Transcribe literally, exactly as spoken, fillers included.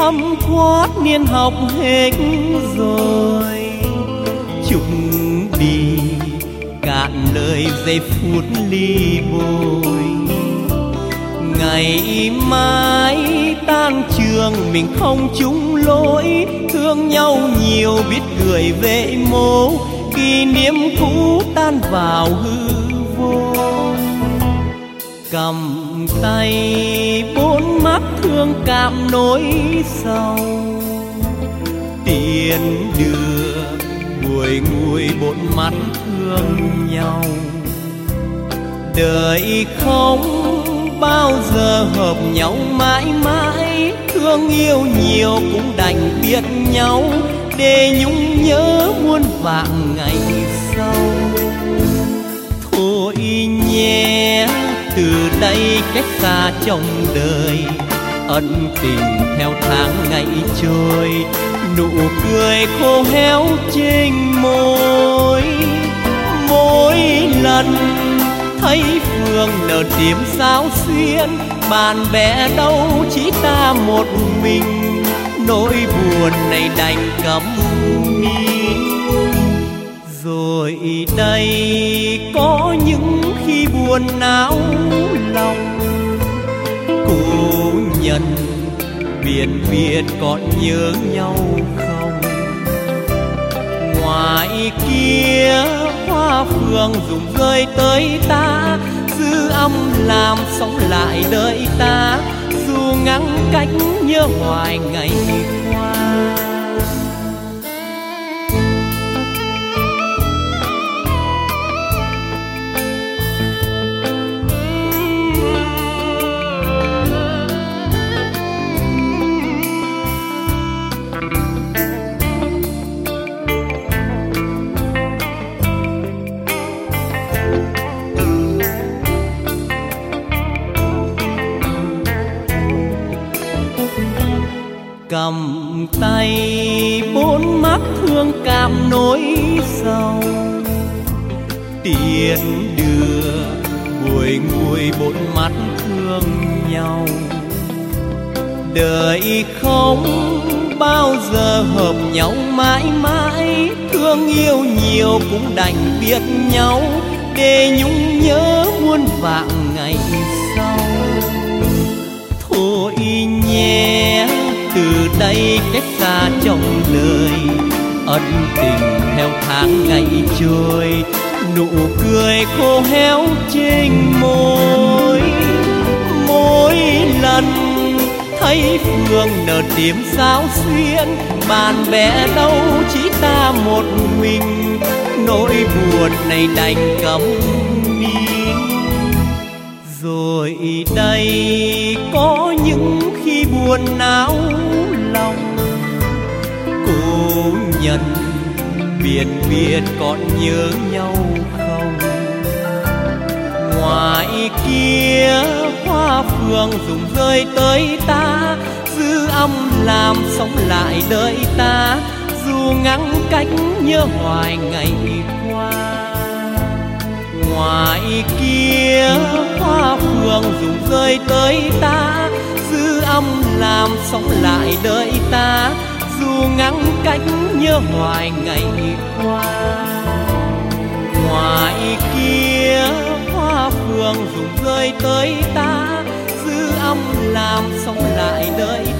thấm thoát niên học hết rồi. Chúc đi cạn lời giây phút ly bồi. Ngày mai tan trường mình không chung lối, thương nhau nhiều biết gửi về mố, kỷ niệm cũ tan vào hư vô. Cầm tay bốn mắt thương cảm nỗi sầu, tiền đưa buổi ngùi bốn mắt thương nhau. Đời không bao giờ hợp nhau mãi mãi, thương yêu nhiều cũng đành biết nhau, để nhung nhớ muôn vạn ngày sau. Thôi nhé từ đây cách xa trong đời, ân tình theo tháng ngày trôi, nụ cười khô héo trên môi. Mỗi lần thấy Phương nở tím sao xuyên, bạn bè đâu chỉ ta một mình, nỗi buồn này đành câm nín. Rồi đây có những khi buồn não lòng, cố nhân biển biệt còn nhớ nhau không? Ngoài kia hoa phượng rụng rơi tới ta, dư âm làm sống lại đời ta, dù ngăn cách nhớ hoài ngày qua. Cầm tay bốn mắt thương cảm nỗi sầu, tiền đưa buổi ngùi bốn mắt thương nhau. Đời không bao giờ hợp nhau mãi mãi, thương yêu nhiều cũng đành biết nhau, để nhung nhớ muôn vạn ngày sau. Thôi nhé từ đây cách xa trong đời, ân tình theo tháng ngày trôi, nụ cười khô héo trên môi. Mỗi lần thấy Phương nở tím sao xuyên, bạn bè đâu chỉ ta một mình, nỗi buồn này đành câm nín. Rồi đây có những khi buồn não lòng, cố nhân biển biệt còn nhớ nhau không? Ngoài kia hoa phượng rụng rơi tới ta, dư âm làm sống lại đời ta, dù ngăn cách nhớ hoài ngày qua. Ngoài kia hoa phượng rụng rơi tới ta, dư âm làm sống lại đời ta, dù ngăn cách nhớ hoài ngày qua. Ngoài kia hoa phượng rụng rơi tới ta, dư âm làm sống lại đời